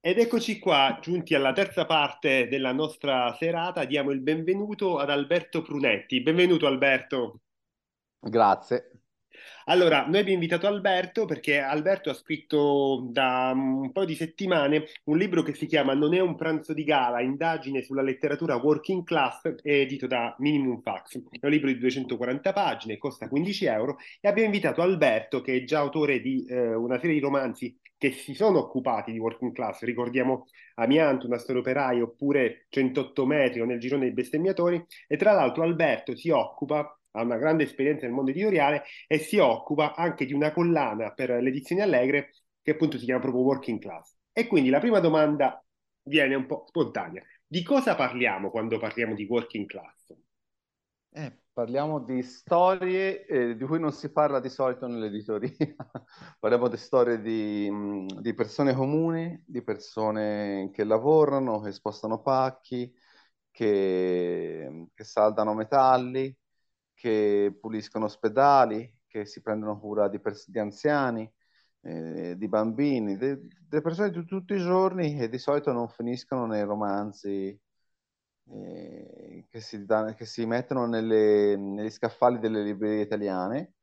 Ed eccoci qua, giunti alla terza parte della nostra serata. Diamo il benvenuto ad Alberto Prunetti. Benvenuto Alberto. Grazie. Allora, noi abbiamo invitato Alberto perché Alberto ha scritto da un po' di settimane un libro che si chiama Non è un pranzo di gala, indagine sulla letteratura working class, edito da Minimum Fax. È un libro di 240 pagine, costa 15 euro e abbiamo invitato Alberto, che è già autore di una serie di romanzi che si sono occupati di working class. Ricordiamo Amianto, Una storia operaia, oppure 108 metri o Nel girone dei bestemmiatori. E tra l'altro Alberto si occupa, ha una grande esperienza nel mondo editoriale e si occupa anche di una collana per le edizioni Allegre che appunto si chiama proprio Working Class. E quindi la prima domanda viene un po' spontanea. Di cosa parliamo quando parliamo di Working Class? Parliamo di storie di cui non si parla di solito nell'editoria. Parliamo di storie di persone comuni, di persone che lavorano, che spostano pacchi, che saldano metalli, che puliscono ospedali, che si prendono cura di anziani, di bambini, delle persone di tutti i giorni che di solito non finiscono nei romanzi che si mettono negli scaffali delle librerie italiane.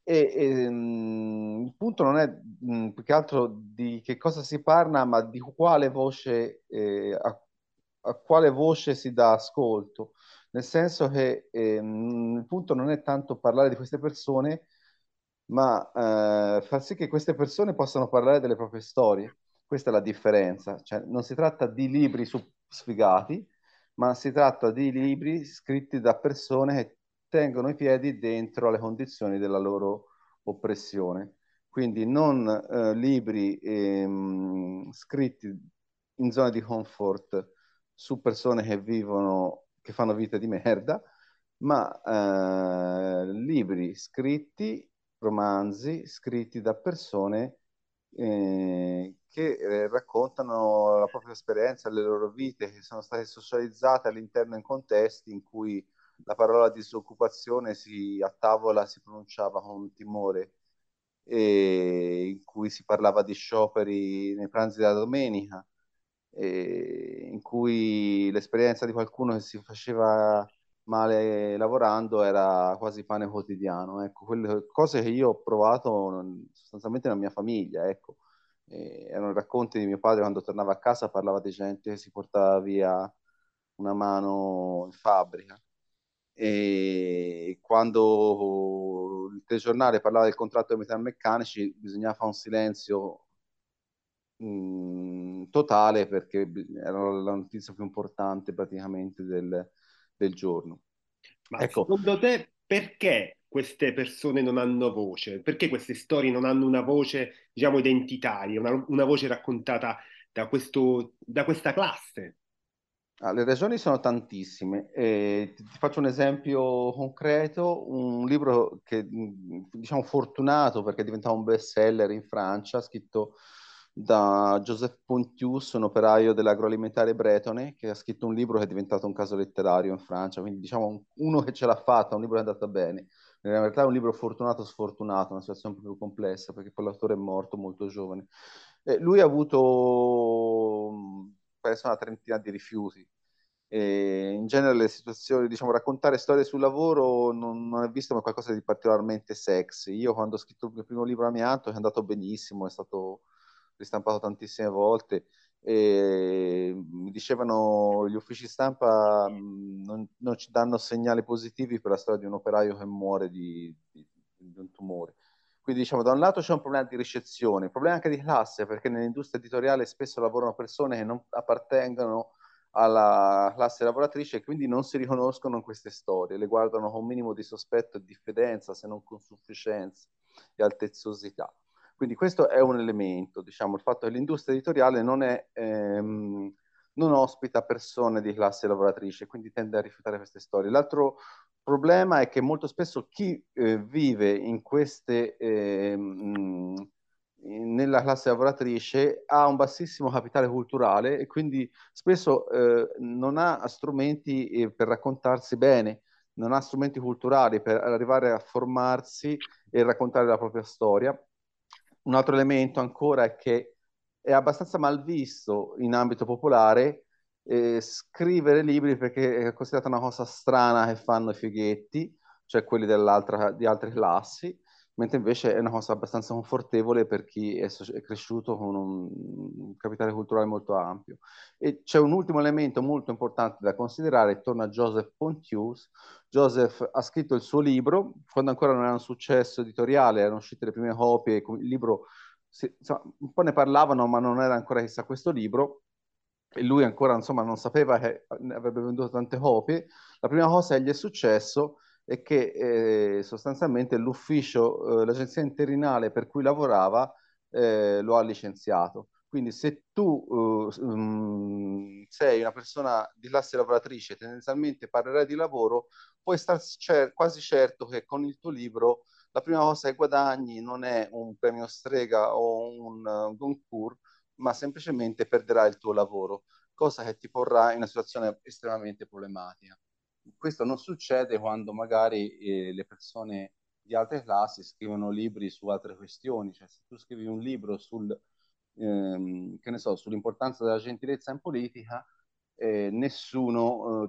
Il punto non è più che altro di che cosa si parla, ma di quale voce, a quale voce si dà ascolto. Nel senso che il punto non è tanto parlare di queste persone, ma far sì che queste persone possano parlare delle proprie storie. Questa è la differenza. Cioè, non si tratta di libri sfigati, ma si tratta di libri scritti da persone che tengono i piedi dentro alle condizioni della loro oppressione. Quindi non libri scritti in zone di comfort su persone che vivono, che fanno vite di merda, ma libri scritti, romanzi scritti da persone che raccontano la propria esperienza, le loro vite, che sono state socializzate all'interno in contesti in cui la parola disoccupazione a tavola si pronunciava con timore, e in cui si parlava di scioperi nei pranzi della domenica, in cui l'esperienza di qualcuno che si faceva male lavorando era quasi pane quotidiano. Ecco, quelle cose che io ho provato sostanzialmente nella mia famiglia, ecco. Erano racconti di mio padre quando tornava a casa, parlava di gente che si portava via una mano in fabbrica. E quando il telegiornale parlava del contratto dei metalmeccanici, bisognava fare un silenzio totale perché era la notizia più importante praticamente del giorno. Ma Ecco, secondo te perché queste persone non hanno voce? Perché queste storie non hanno una voce, diciamo, identitaria, una voce raccontata da questa classe? le ragioni sono tantissime. Ti faccio un esempio concreto, un libro che diciamo fortunato perché è diventato un bestseller in Francia, scritto da Joseph Pontius, un operaio dell'agroalimentare bretone, che ha scritto un libro che è diventato un caso letterario in Francia, quindi diciamo uno che ce l'ha fatta, un libro che è andato bene. In realtà è un libro fortunato o sfortunato, una situazione un po' più complessa, perché poi l'autore è morto molto giovane. Lui ha avuto, penso, una trentina di rifiuti. E in genere le situazioni, diciamo, raccontare storie sul lavoro non è visto come qualcosa di particolarmente sexy. Io quando ho scritto il mio primo libro Amianto è andato benissimo, è stato ristampato tantissime volte e mi dicevano gli uffici stampa non ci danno segnali positivi per la storia di un operaio che muore di un tumore. Quindi diciamo, da un lato c'è un problema di ricezione, un problema anche di classe, perché nell'industria editoriale spesso lavorano persone che non appartengono alla classe lavoratrice e quindi non si riconoscono in queste storie, le guardano con un minimo di sospetto e diffidenza, se non con sufficienza e altezzosità. Quindi questo è un elemento, diciamo, il fatto che l'industria editoriale non ospita persone di classe lavoratrice, quindi tende a rifiutare queste storie. L'altro problema è che molto spesso chi vive in nella classe lavoratrice ha un bassissimo capitale culturale e quindi spesso non ha strumenti per raccontarsi bene, non ha strumenti culturali per arrivare a formarsi e raccontare la propria storia. Un altro elemento ancora è che è abbastanza malvisto in ambito popolare scrivere libri perché è considerata una cosa strana che fanno i fighetti, cioè quelli di altre classi, mentre invece è una cosa abbastanza confortevole per chi è cresciuto con un capitale culturale molto ampio. E c'è un ultimo elemento molto importante da considerare, torna a Joseph Pontius. Joseph ha scritto il suo libro, quando ancora non era un successo editoriale, erano uscite le prime copie, il libro insomma, un po' ne parlavano, ma non era ancora chissà questo libro, e lui ancora insomma non sapeva che ne avrebbe venduto tante copie. La prima cosa che gli è successo è che sostanzialmente l'ufficio, l'agenzia interinale per cui lavorava, lo ha licenziato. Quindi se tu sei una persona di classe lavoratrice, tendenzialmente parlerai di lavoro, puoi stare quasi certo che con il tuo libro la prima cosa che guadagni non è un premio Strega o un Goncourt, ma semplicemente perderai il tuo lavoro, cosa che ti porrà in una situazione estremamente problematica. Questo non succede quando magari le persone di altre classi scrivono libri su altre questioni, cioè se tu scrivi un libro che ne so, sull'importanza della gentilezza in politica, nessuno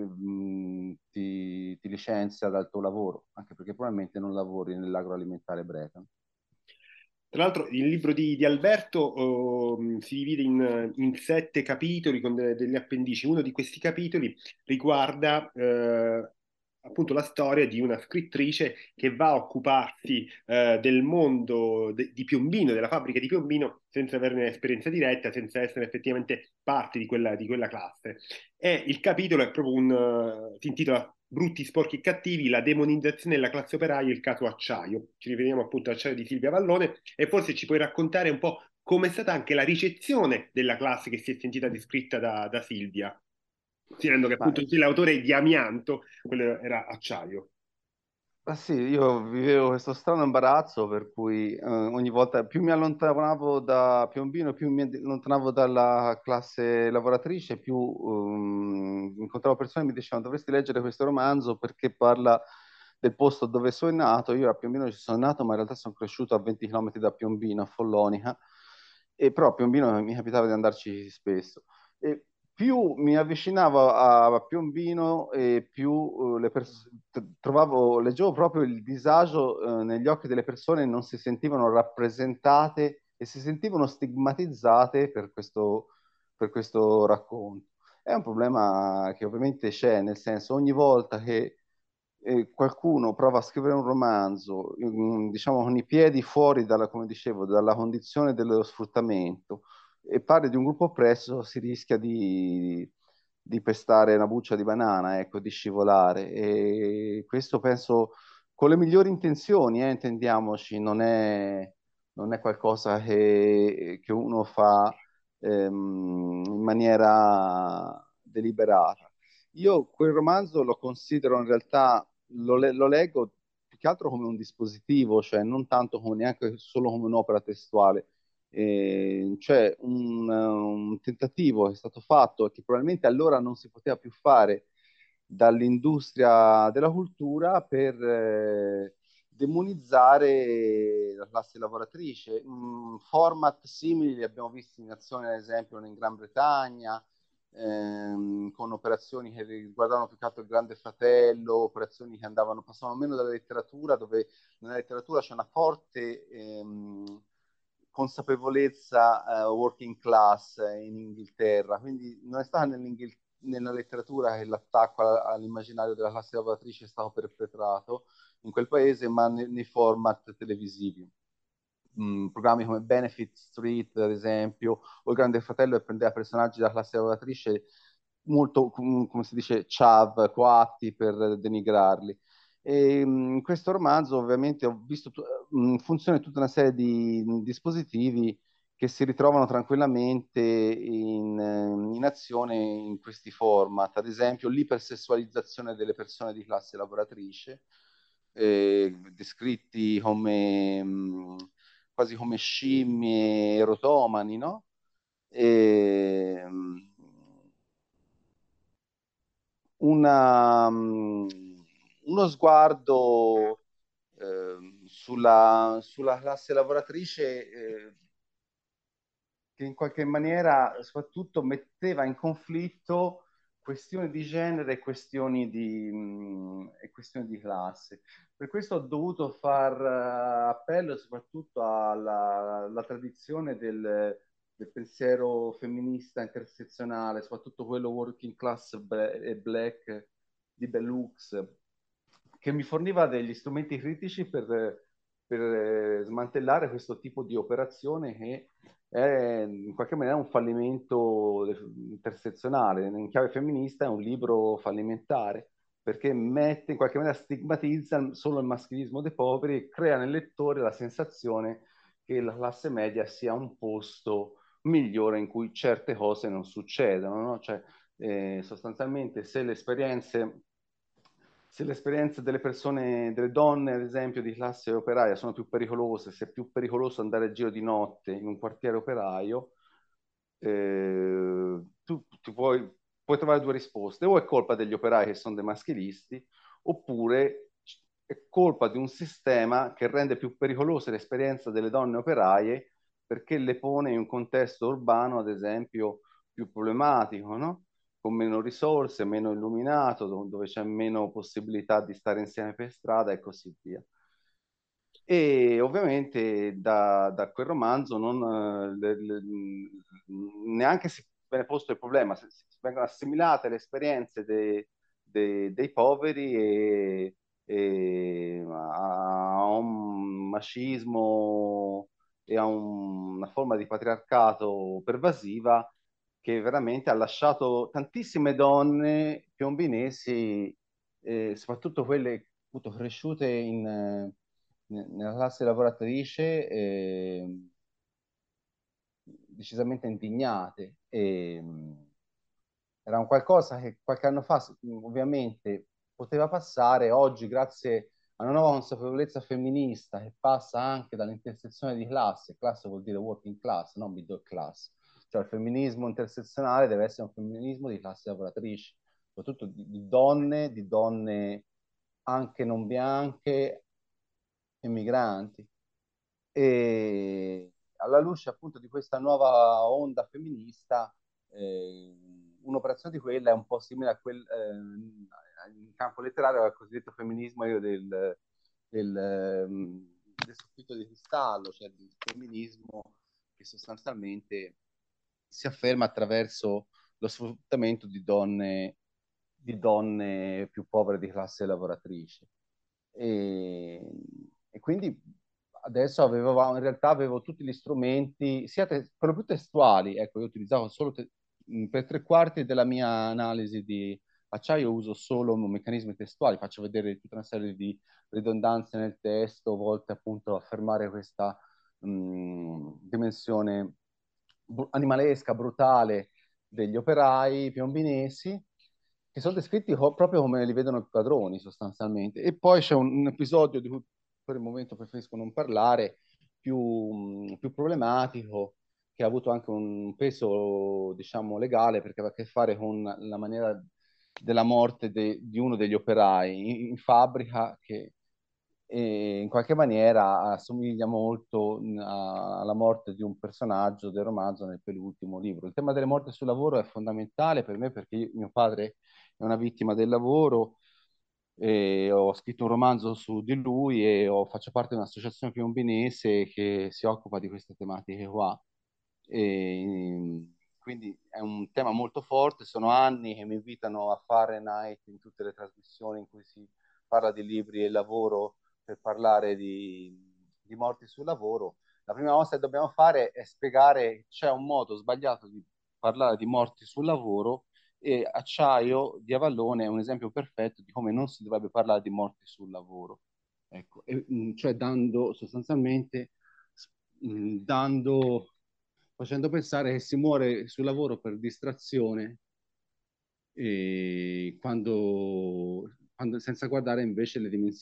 ti licenzia dal tuo lavoro, anche perché probabilmente non lavori nell'agroalimentare Breton. Tra l'altro il libro di Alberto si divide in 7 capitoli con degli appendici. Uno di questi capitoli riguarda appunto la storia di una scrittrice che va a occuparsi del mondo di Piombino, della fabbrica di Piombino, senza averne esperienza diretta, senza essere effettivamente parte di quella classe. E il capitolo è proprio si intitola Brutti, sporchi e cattivi, la demonizzazione della classe operaia e il caso acciaio. Ci riferiamo appunto all'acciaio di Silvia Vallone e forse ci puoi raccontare un po' com'è stata anche la ricezione della classe che si è sentita descritta da Silvia, considerando che Ma appunto l'autore di Amianto, quello era acciaio. sì, io vivevo questo strano imbarazzo per cui ogni volta più mi allontanavo da Piombino, più mi allontanavo dalla classe lavoratrice, più incontravo persone che mi dicevano dovresti leggere questo romanzo perché parla del posto dove sono nato. Io a Piombino ci sono nato, ma in realtà sono cresciuto a 20 km da Piombino, a Follonica, e però a Piombino mi capitava di andarci spesso. E più mi avvicinavo a Piombino e più leggevo proprio il disagio negli occhi delle persone, non si sentivano rappresentate e si sentivano stigmatizzate per questo racconto. È un problema che ovviamente c'è, nel senso ogni volta che qualcuno prova a scrivere un romanzo, diciamo con i piedi fuori dalla, come dicevo, dalla condizione dello sfruttamento, e parli di un gruppo oppresso, si rischia di pestare una buccia di banana, ecco, di scivolare. E questo penso con le migliori intenzioni, intendiamoci, non è qualcosa che uno fa in maniera deliberata. Io quel romanzo lo considero in realtà, lo leggo più che altro come un dispositivo, cioè non tanto come neanche solo come un'opera testuale. Cioè un tentativo che è stato fatto e che probabilmente allora non si poteva più fare dall'industria della cultura per demonizzare la classe lavoratrice. Format simili li abbiamo visti in azione, ad esempio, in Gran Bretagna, con operazioni che riguardavano più che altro il Grande Fratello, operazioni che passavano meno dalla letteratura, dove nella letteratura c'è una forte consapevolezza working class in Inghilterra, quindi non è stata nella letteratura che l'attacco all'immaginario della classe lavoratrice è stato perpetrato in quel paese, ma nei format televisivi. Programmi come Benefit Street, ad esempio, o Il Grande Fratello, che prendeva personaggi della classe lavoratrice molto, come si dice, chav, coatti per denigrarli. E in questo romanzo ovviamente ho visto in funzione tutta una serie di dispositivi che si ritrovano tranquillamente in azione in questi format, ad esempio l'ipersessualizzazione delle persone di classe lavoratrice, descritti come quasi come scimmie erotomani, no? E, uno sguardo sulla classe lavoratrice che in qualche maniera soprattutto metteva in conflitto questioni di genere e questioni di classe. Per questo ho dovuto far appello soprattutto alla tradizione del pensiero femminista intersezionale, soprattutto quello working class e black di Bellux, che mi forniva degli strumenti critici per smantellare questo tipo di operazione che è in qualche maniera un fallimento intersezionale. In chiave femminista è un libro fallimentare perché mette in qualche maniera stigmatizza solo il maschilismo dei poveri e crea nel lettore la sensazione che la classe media sia un posto migliore in cui certe cose non succedono, no? Cioè, sostanzialmente se le esperienze delle persone, delle donne, ad esempio, di classe operaia sono più pericolose, se è più pericoloso andare a giro di notte in un quartiere operaio, puoi trovare due risposte. O è colpa degli operai che sono dei maschilisti, oppure è colpa di un sistema che rende più pericolose l'esperienza delle donne operaie perché le pone in un contesto urbano, ad esempio, più problematico, no? Con meno risorse, meno illuminato, dove c'è meno possibilità di stare insieme per strada e così via. E ovviamente da quel romanzo neanche si viene posto il problema, si vengono assimilate le esperienze dei poveri e a un macismo e a una forma di patriarcato pervasiva che veramente ha lasciato tantissime donne piombinesi, soprattutto quelle appunto cresciute nella classe lavoratrice, decisamente indignate. Era un qualcosa che qualche anno fa ovviamente poteva passare, oggi grazie a una nuova consapevolezza femminista che passa anche dall'intersezione di classe, classe vuol dire working class, non middle class, cioè il femminismo intersezionale deve essere un femminismo di classe lavoratrici, soprattutto di donne anche non bianche e migranti. E alla luce appunto di questa nuova onda femminista, eh, un'operazione di quella è un po' simile a quel in campo letterario al cosiddetto femminismo del soffitto di cristallo, cioè del femminismo che sostanzialmente si afferma attraverso lo sfruttamento di donne più povere di classe lavoratrice. E, e quindi adesso in realtà avevo tutti gli strumenti, sia per lo più testuali, ecco, io utilizzavo solo per tre quarti della mia analisi di acciaio uso solo meccanismi testuali, faccio vedere tutta una serie di ridondanze nel testo volte appunto a affermare questa dimensione animalesca, brutale degli operai piombinesi, che sono descritti proprio come li vedono i padroni sostanzialmente. E poi c'è un episodio di cui per il momento preferisco non parlare, più problematico, che ha avuto anche un peso, diciamo, legale, perché aveva a che fare con la maniera della morte di uno degli operai in fabbrica, che in qualche maniera assomiglia molto alla morte di un personaggio del romanzo nel penultimo libro. Il tema delle morti sul lavoro è fondamentale per me perché mio padre è una vittima del lavoro e ho scritto un romanzo su di lui e faccio parte di un'associazione piombinese che si occupa di queste tematiche qua. E, quindi è un tema molto forte, sono anni che mi invitano a fare Night in tutte le trasmissioni in cui si parla di libri e lavoro per parlare di morti sul lavoro. La prima cosa che dobbiamo fare è spiegare che c'è un modo sbagliato di parlare di morti sul lavoro e Acciaio di Avallone è un esempio perfetto di come non si dovrebbe parlare di morti sul lavoro. Ecco, cioè dando sostanzialmente, dando, facendo pensare che si muore sul lavoro per distrazione e senza guardare invece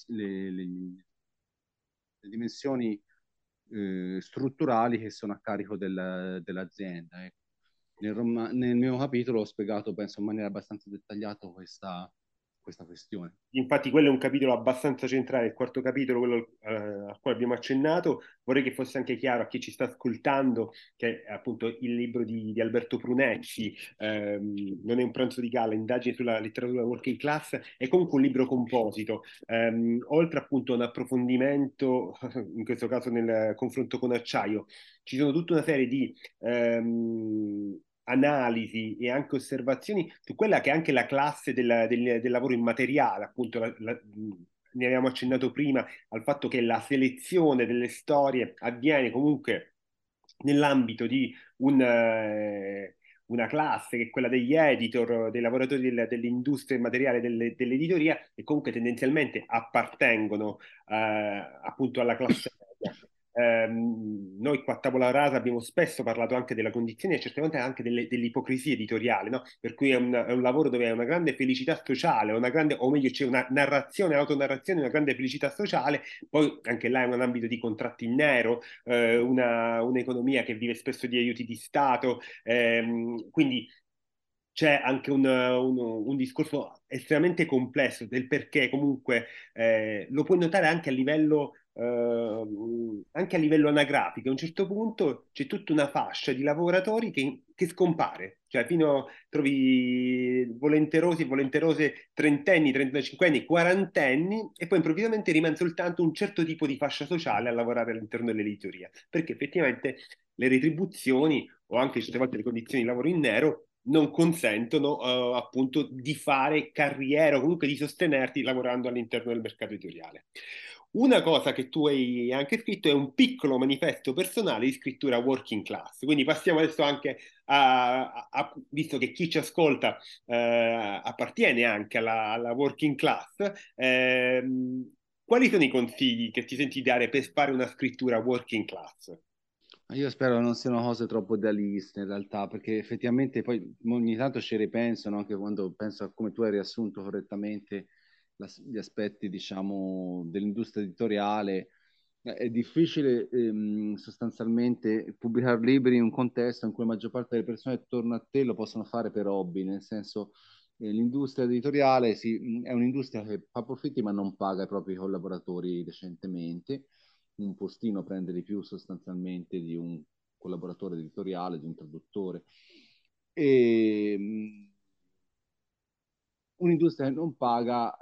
le dimensioni strutturali che sono a carico dell'azienda. Ecco. Nel mio capitolo ho spiegato, penso, in maniera abbastanza dettagliata questa questione. Infatti quello è un capitolo abbastanza centrale, il quarto capitolo, quello al quale abbiamo accennato. Vorrei che fosse anche chiaro a chi ci sta ascoltando che appunto il libro di Alberto Prunetti, Non è un pranzo di gala, indagini sulla letteratura working class, è comunque un libro composito. Oltre appunto a un approfondimento, in questo caso nel confronto con Acciaio, ci sono tutta una serie di analisi e anche osservazioni su quella che è anche la classe del lavoro immateriale, appunto ne avevamo accennato prima al fatto che la selezione delle storie avviene comunque nell'ambito di una classe che è quella degli editor, dei lavoratori dell'industria immateriale dell'editoria, e comunque tendenzialmente appartengono appunto alla classe media. Noi qua a Tavola Rasa abbiamo spesso parlato anche della condizione e certamente anche dell'ipocrisia editoriale, no? Per cui è un lavoro dove è una grande felicità sociale, una grande, o meglio c'è una narrazione, autonarrazione, una grande felicità sociale, poi anche là è un ambito di contratti in nero, un'economia che vive spesso di aiuti di Stato, quindi c'è anche un discorso estremamente complesso del perché comunque lo puoi notare anche a livello anagrafico. A un certo punto c'è tutta una fascia di lavoratori che scompare, cioè fino trovi volenterosi e volenterose trentenni, 35 anni, quarantenni, e poi improvvisamente rimane soltanto un certo tipo di fascia sociale a lavorare all'interno dell'editoria, perché effettivamente le retribuzioni o anche certe volte le condizioni di lavoro in nero non consentono appunto di fare carriera o comunque di sostenerti lavorando all'interno del mercato editoriale. Una cosa che tu hai anche scritto è un piccolo manifesto personale di scrittura working class. Quindi passiamo adesso anche visto che chi ci ascolta appartiene anche alla working class, quali sono i consigli che ti senti dare per fare una scrittura working class? Io spero non siano cose troppo idealiste in realtà, perché effettivamente poi ogni tanto ci ripenso, no? Anche quando penso a come tu hai riassunto correttamente gli aspetti, diciamo, dell'industria editoriale. È difficile sostanzialmente pubblicare libri in un contesto in cui la maggior parte delle persone attorno a te lo possono fare per hobby, nel senso l'industria editoriale è un'industria che fa profitti ma non paga i propri collaboratori decentemente. Un postino prende di più sostanzialmente di un collaboratore editoriale, di un traduttore. E un'industria che non paga,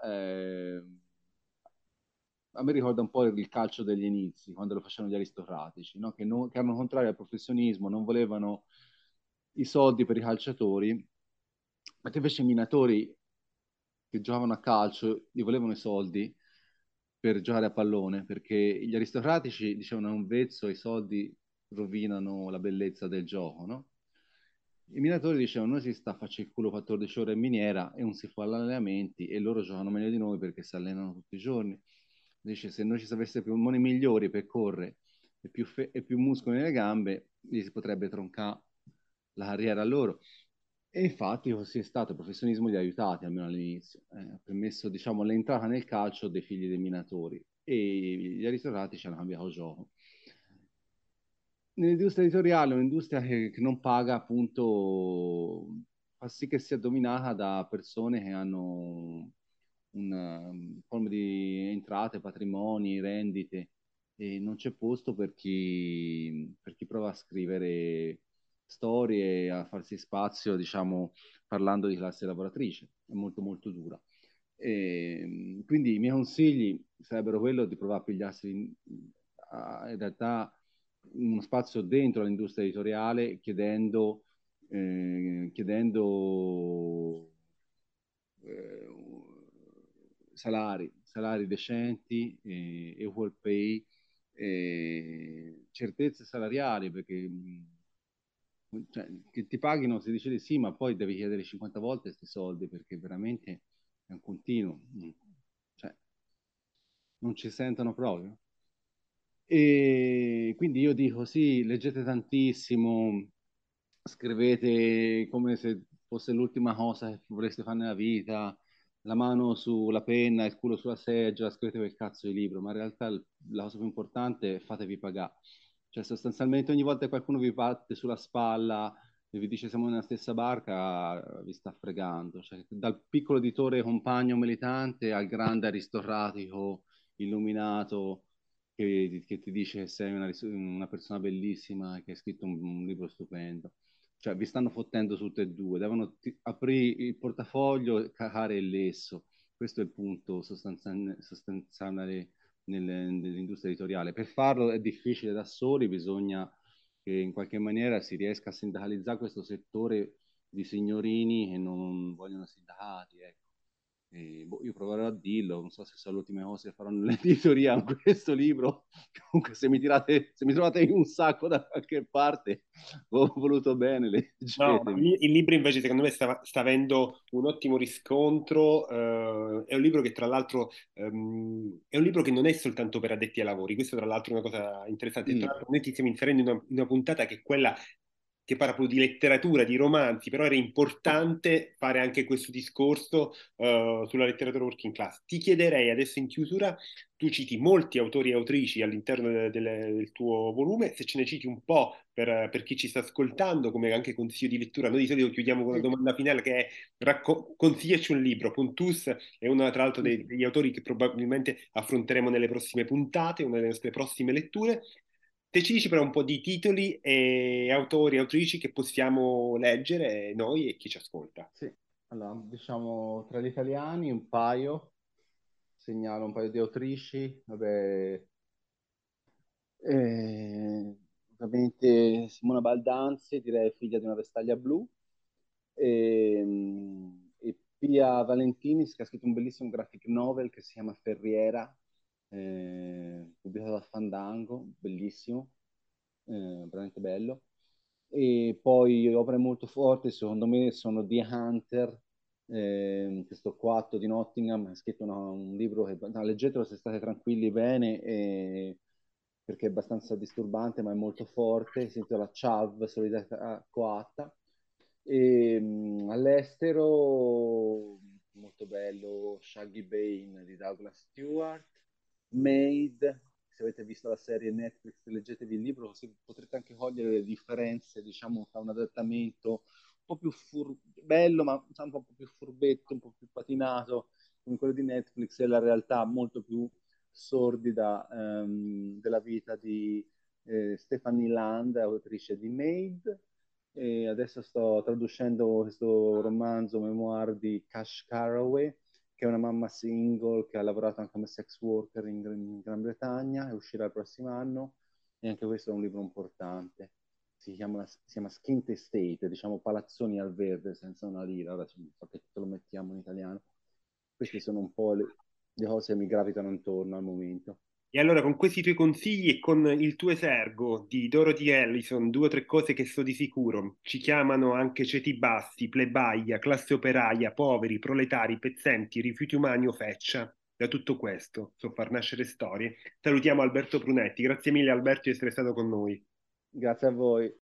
a me ricorda un po' il calcio degli inizi, quando lo facevano gli aristocratici, no? Che erano contrari al professionismo, non volevano i soldi per i calciatori, mentre invece i minatori che giocavano a calcio gli volevano i soldi per giocare a pallone, perché gli aristocratici dicevano è un vezzo, i soldi rovinano la bellezza del gioco, no? I minatori dicevano noi si sta a farci il culo 14 ore in miniera e non si fa allenamenti e loro giocano meglio di noi perché si allenano tutti i giorni. Dice se noi ci sapesse più moni migliori per correre e più muscoli nelle gambe, gli si potrebbe troncare la carriera a loro. E infatti così è stato, il professionismo li ha aiutati almeno all'inizio, ha permesso diciamo, l'entrata nel calcio dei figli dei minatori e gli aristocratici hanno cambiato gioco. Nell'industria editoriale è un'industria che non paga, appunto, fa sì che sia dominata da persone che hanno una forma di entrate, patrimoni, rendite, e non c'è posto per chi prova a scrivere storie, a farsi spazio, diciamo, parlando di classe lavoratrice. È molto, molto dura. Quindi i miei consigli sarebbero quello di provare a pigliarsi in realtà uno spazio dentro l'industria editoriale chiedendo eh, salari decenti, equal pay, certezze salariali, perché cioè, che ti paghino si dice di sì, ma poi devi chiedere 50 volte questi soldi perché veramente è un continuo, cioè, non ci sentono proprio. E quindi io dico sì, leggete tantissimo, scrivete come se fosse l'ultima cosa che vorreste fare nella vita, la mano sulla penna, il culo sulla seggiola, scrivete quel cazzo di libro, ma in realtà la cosa più importante è fatevi pagare. Cioè sostanzialmente ogni volta che qualcuno vi batte sulla spalla e vi dice siamo nella stessa barca, vi sta fregando. Cioè, dal piccolo editore compagno militante al grande aristocratico illuminato che ti dice che sei una persona bellissima e che hai scritto un libro stupendo. Cioè, vi stanno fottendo tutte e due, devono aprire il portafoglio, cacare il lesso. Questo è il punto sostanziale nell'industria editoriale. Per farlo è difficile da soli, bisogna che in qualche maniera si riesca a sindacalizzare questo settore di signorini che non vogliono sindacati, ecco. Io proverò a dirlo, non so se sono le ultime cose che farò nell'editoria con questo libro. Comunque, se mi trovate in un sacco da qualche parte, ho voluto bene, No, ma leggetemi. il libro invece secondo me sta avendo un ottimo riscontro, è un libro che tra l'altro è un libro che non è soltanto per addetti ai lavori, questo tra l'altro è una cosa interessante. Tra Mm, l'altro noi ti stiamo inserendo in una puntata che è quella che parla proprio di letteratura, di romanzi, però era importante fare anche questo discorso sulla letteratura working class. Ti chiederei adesso in chiusura, tu citi molti autori e autrici all'interno del tuo volume, se ce ne citi un po' per chi ci sta ascoltando, come anche consiglio di lettura. Noi di solito chiudiamo con una sì, domanda finale che è consigliaci un libro. Pontus è uno tra l'altro sì, sì. degli autori che probabilmente affronteremo nelle prossime puntate, una delle nostre prossime letture. Te ci dici però un po' di titoli e autori e autrici che possiamo leggere noi e chi ci ascolta. Sì. Allora, diciamo tra gli italiani un paio, segnalo un paio di autrici, vabbè, ovviamente Simona Baldanzi, direi figlia di una vestaglia blu, e Pia Valentinis che ha scritto un bellissimo graphic novel che si chiama Ferriera, pubblicato da Fandango, bellissimo, veramente bello. E poi opere molto forti, secondo me, sono The Hunter, questo quarto di Nottingham, ha scritto un libro che, no, leggetelo se state tranquilli bene, perché è abbastanza disturbante, ma è molto forte, si intitola Chav, solidarietà coatta. All'estero, molto bello, Shaggy Bane di Douglas Stewart, Made, se avete visto la serie Netflix, leggetevi il libro, così potrete anche cogliere le differenze, diciamo, tra un adattamento un po' più bello, ma diciamo, un po' più furbetto, un po' più patinato, come quello di Netflix, e la realtà molto più sordida della vita di Stephanie Land, autrice di Made. E adesso sto traducendo questo romanzo memoir di Cash Carraway, che è una mamma single che ha lavorato anche come sex worker in Gran Bretagna, e uscirà il prossimo anno, e anche questo è un libro importante. Si chiama Skint Estate, diciamo palazzoni al verde senza una lira, ora so che te lo mettiamo in italiano. Queste sono un po' le cose che mi gravitano intorno al momento. E allora con questi tuoi consigli e con il tuo esergo di Dorothy Allison, due o tre cose che so di sicuro, ci chiamano anche ceti bassi, plebaia, classe operaia, poveri, proletari, pezzenti, rifiuti umani o feccia. Da tutto questo, so far nascere storie. Salutiamo Alberto Prunetti. Grazie mille Alberto di essere stato con noi. Grazie a voi.